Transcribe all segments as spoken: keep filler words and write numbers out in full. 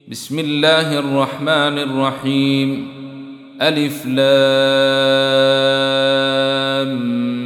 بسم الله الرحمن الرحيم. ألف لام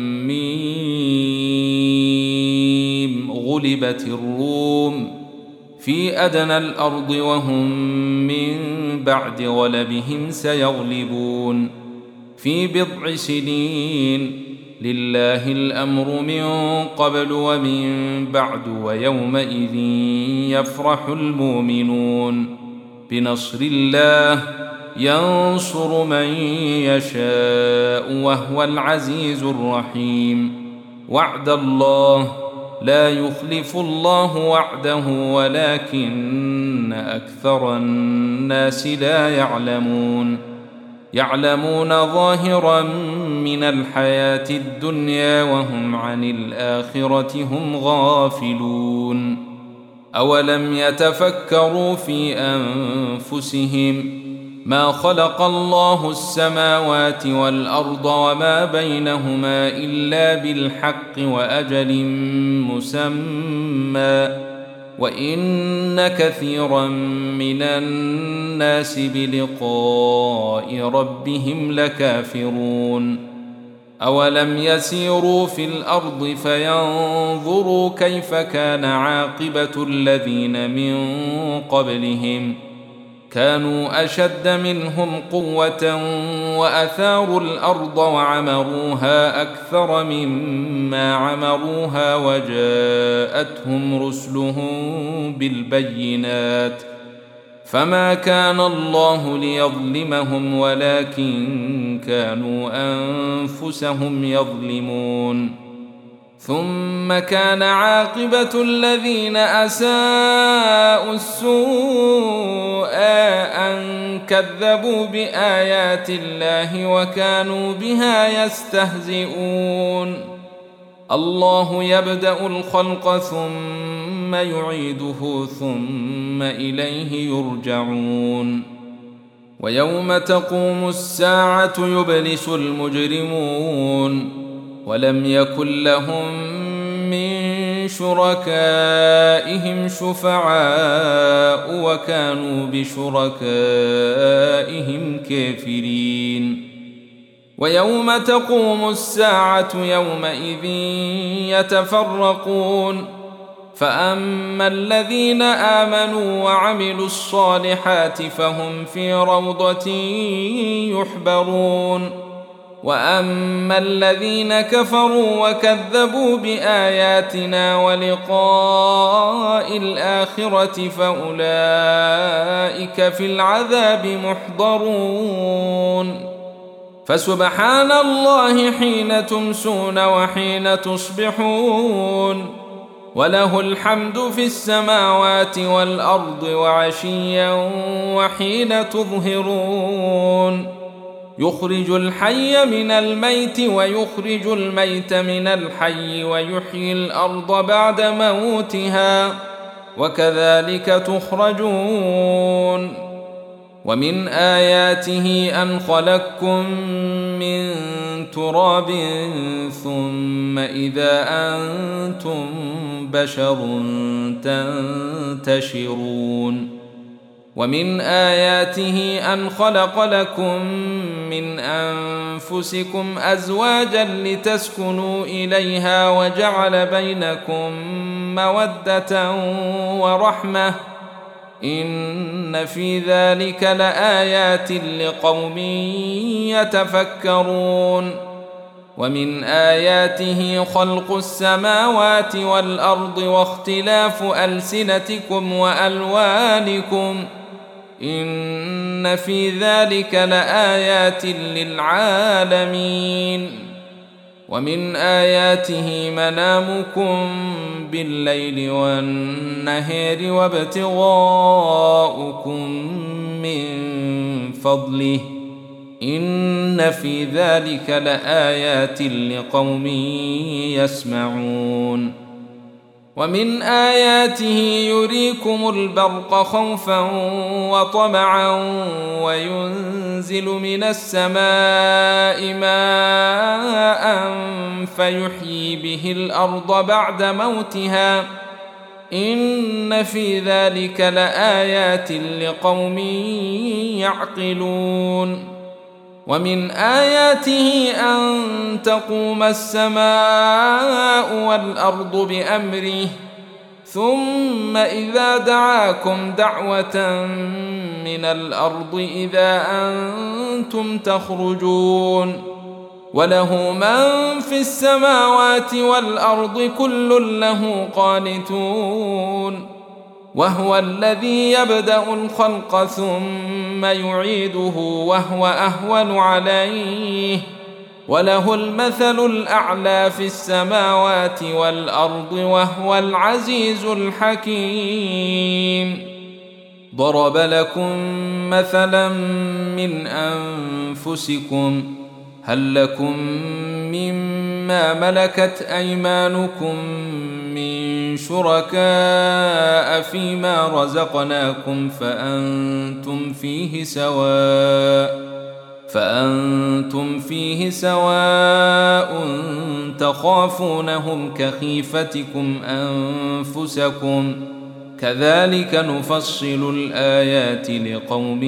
ميم. غلبت الروم في أدنى الأرض وهم من بعد غلبهم سيغلبون في بضع سنين. لله الأمر من قبل ومن بعد ويومئذ يفرح المؤمنون بنصر الله ينصر من يشاء وهو العزيز الرحيم. وعد الله لا يخلف الله وعده ولكن أكثر الناس لا يعلمون. يعلمون ظاهرا من الحياة الدنيا وهم عن الآخرة هم غافلون. أولم يتفكروا في أنفسهم ما خلق الله السماوات والأرض وما بينهما إلا بالحق وأجل مسمى وإن كثيرا من الناس بلقاء ربهم لكافرون. أولم يسيروا في الأرض فينظروا كيف كان عاقبة الذين من قبلهم كانوا أشد منهم قوة وأثاروا الأرض وعمروها أكثر مما عمروها وجاءتهم رسلهم بالبينات فما كان الله ليظلمهم ولكن كانوا أنفسهم يظلمون. ثم كان عاقبة الذين أساءوا السوء أن كذبوا بآيات الله وكانوا بها يستهزئون. الله يبدأ الخلق ثم يعيده ثم إليه يرجعون. ويوم تقوم الساعة يبلس المجرمون ولم يكن لهم من شركائهم شفعاء وكانوا بشركائهم كافرين. ويوم تقوم الساعة يومئذ يتفرقون فأما الذين آمنوا وعملوا الصالحات فهم في روضة يحبرون وأما الذين كفروا وكذبوا بآياتنا ولقاء الآخرة فأولئك في العذاب محضرون. فسبحان الله حين تمسون وحين تصبحون وله الحمد في السماوات والأرض وعشيا وحين تظهرون. يخرج الحي من الميت ويخرج الميت من الحي ويحيي الأرض بعد موتها وكذلك تخرجون. ومن آياته أن خلقكم من تراب ثم إذا أنتم بشر تنتشرون. ومن آياته أن خلق لكم من أنفسكم أزواجا لتسكنوا إليها وجعل بينكم مودة ورحمة إن في ذلك لآيات لقوم يتفكرون. ومن آياته خلق السماوات والأرض واختلاف ألسنتكم وألوانكم إن في ذلك لآيات للعالمين. ومن آياته منامكم بالليل والنهار وابتغاؤكم من فضله إن في ذلك لآيات لقوم يسمعون. ومن آياته يريكم البرق خوفا وطمعا وينزل من السماء ماء فيحيي به الأرض بعد موتها إن في ذلك لآيات لقوم يعقلون. ومن آياته أن تقوم السماء والأرض بأمره ثم إذا دعاكم دعوة من الأرض إذا أنتم تخرجون. وله من في السماوات والأرض كل له قانتون. وهو الذي يبدأ الخلق ثم يعيده وهو أهون عليه وله المثل الأعلى في السماوات والأرض وهو العزيز الحكيم. ضرب لكم مثلا من أنفسكم هل لكم مما ملكت أيمانكم من شركاء فيما رزقناكم فأنتم فيه سواء فأنتم فيه سواء تخافونهم كخيفتكم أنفسكم كذلك نفصل الآيات لقوم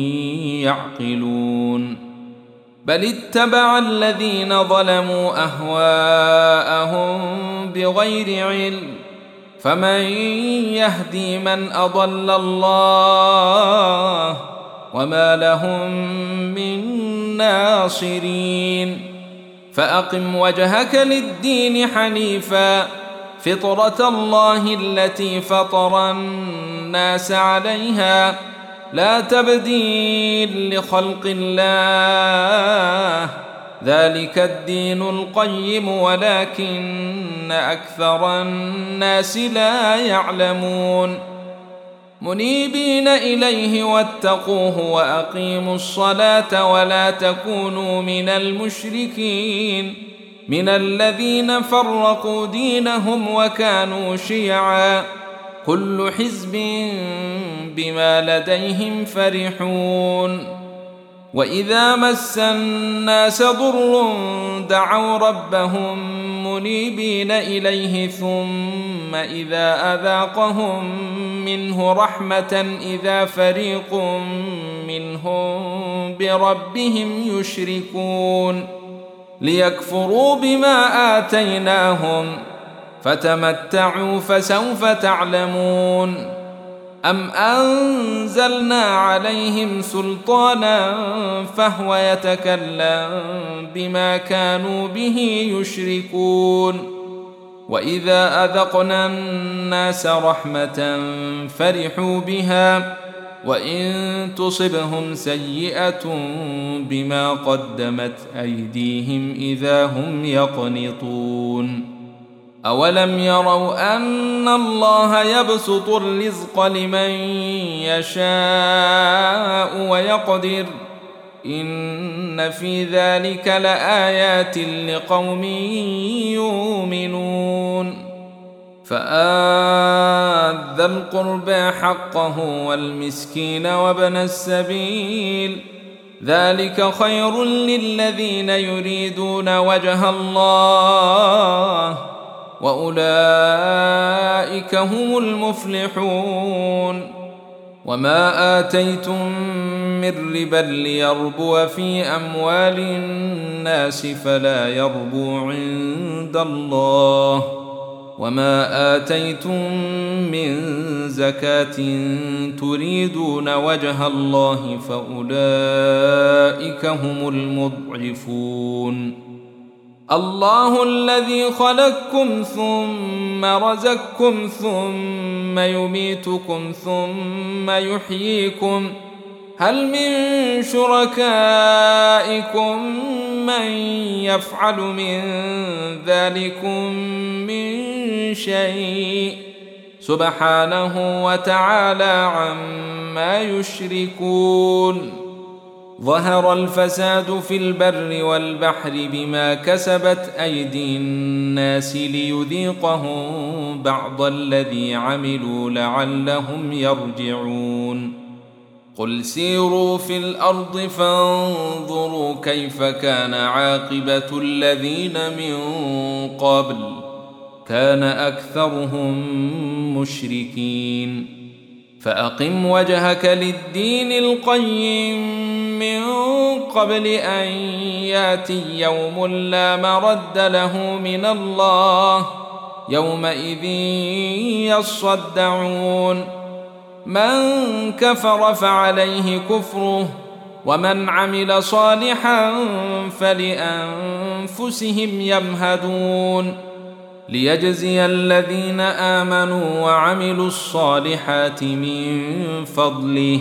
يعقلون. بل اتبع الذين ظلموا أهواءهم بغير علم فمن يهدي من أضل الله وما لهم من ناصرين. فأقم وجهك للدين حنيفا فطرة الله التي فطر الناس عليها لا تبديل لخلق الله ذلك الدين القيم ولكن أكثر الناس لا يعلمون. منيبين إليه واتقوه وأقيموا الصلاة ولا تكونوا من المشركين من الذين فرقوا دينهم وكانوا شيعا كل حزب بما لديهم فرحون. وإذا مس الناس ضر دعوا ربهم منيبين إليه ثم إذا أذاقهم منه رحمة إذا فريق منهم بربهم يشركون ليكفروا بما آتيناهم فتمتعوا فسوف تعلمون. أم أنزلنا عليهم سلطانا فهو يتكلم بما كانوا به يشركون. وإذا أذقنا الناس رحمة فرحوا بها وإن تصبهم سيئة بما قدمت أيديهم إذا هم يقنطون. أولم يروا أن الله يبسط الرزق لمن يشاء ويقدر إن في ذلك لآيات لقوم يؤمنون. فآت ذا القربى حقه والمسكين وابن السبيل ذلك خير للذين يريدون وجه الله وأولئك هم المفلحون. وما آتيتم من ربا ليربو في أموال الناس فلا يربو عند الله وما آتيتم من زكاة تريدون وجه الله فأولئك هم المضعفون. الله الذي خلقكم ثم رزقكم ثم يميتكم ثم يحييكم هل من شركائكم من يفعل من ذلكم من شيء سبحانه وتعالى عما يشركون. ظهر الفساد في البر والبحر بما كسبت أيدي الناس ليذيقهم بعض الذي عملوا لعلهم يرجعون. قل سيروا في الأرض فانظروا كيف كان عاقبة الذين من قبل كان أكثرهم مشركين فأقم وجهك للدين القيم من قبل أن ياتي يوم لا مرد له من الله يومئذ يصدعون من كفر فعليه كفره ومن عمل صالحا فلأنفسهم يمهدون ليجزي الذين آمنوا وعملوا الصالحات من فضله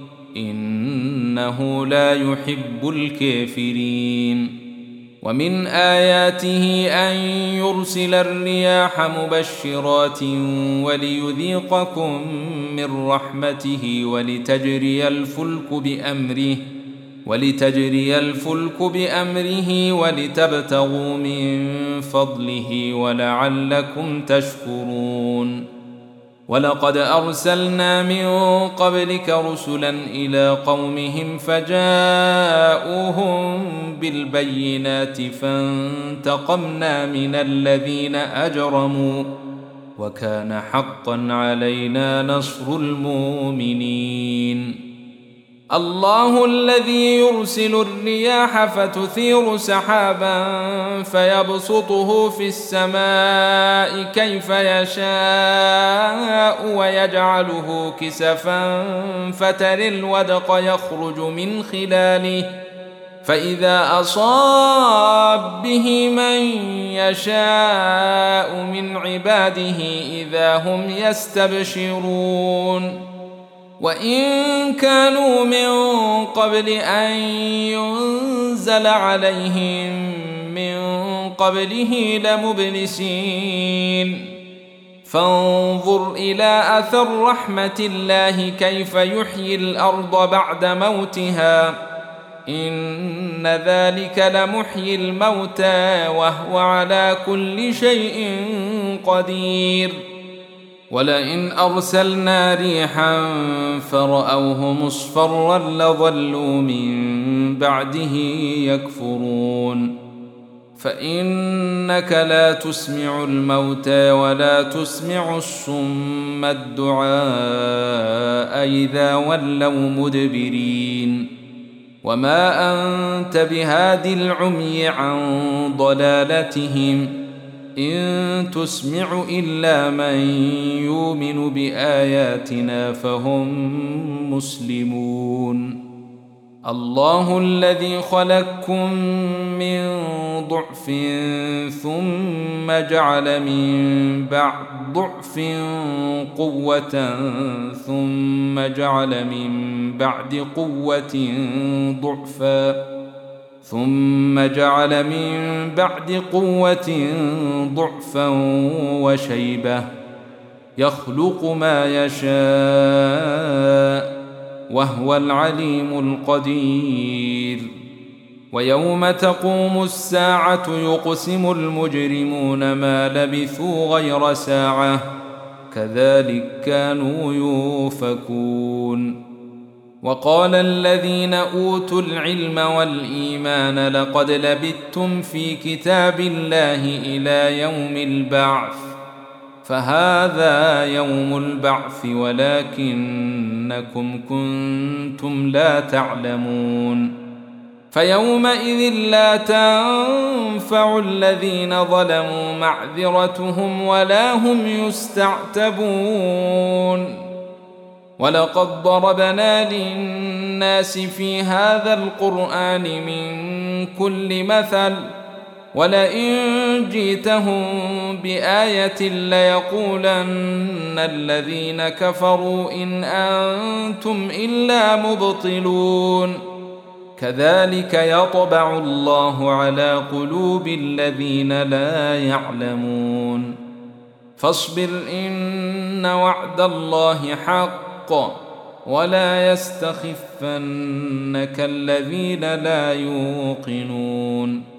إنه لا يحب الكافرين ومن آياته أن يرسل الرياح مبشرات وليذيقكم من رحمته ولتجري الفلك بأمره ولتجري الفلك بأمره ولتبتغوا من فضله ولعلكم تشكرون ولقد أرسلنا من قبلك رسلا إلى قومهم فجاءوهم بالبينات فانتقمنا من الذين أجرموا وكان حقا علينا نصر المؤمنين الله الذي يرسل الرياح فتثير سحابا فيبسطه في السماء كيف يشاء ويجعله كسفا فترى الودق يخرج من خلاله فإذا أصاب به من يشاء من عباده إذا هم يستبشرون وإن كانوا من قبل أن ينزل عليهم من قبله لمبلسين فانظر إلى أثر رحمة الله كيف يحيي الأرض بعد موتها إن ذلك لمحيي الموتى وهو على كل شيء قدير ولئن أرسلنا ريحا فرأوه مصفرا لظلوا من بعده يكفرون فإنك لا تسمع الموتى ولا تسمع الصم الدعاء إذا ولوا مدبرين وما أنت بهاد العمي عن ضلالتهم إن تسمع إلا من يؤمن بآياتنا فهم مسلمون الله الذي خلقكم من ضعف ثم جعل من بعد ضعف قوة ثم جعل من بعد قوة ضعفا ثم جعل من بعد قوة ضعفا وشيبة يخلق ما يشاء وهو العليم القدير ويوم تقوم الساعة يقسم المجرمون ما لبثوا غير ساعة كذلك كانوا يؤفكون وقال الذين أوتوا العلم والإيمان لقد لبثتم في كتاب الله إلى يوم البعث فهذا يوم البعث ولكنكم كنتم لا تعلمون فيومئذ لا تنفع الذين ظلموا معذرتهم ولا هم يستعتبون ولقد ضربنا للناس في هذا القرآن من كل مثل ولئن جئتهم بآية ليقولن الذين كفروا إن أنتم إلا مبطلون كذلك يطبع الله على قلوب الذين لا يعلمون فاصبر إن وعد الله حق ولا يستخفنك الذين لا يوقنون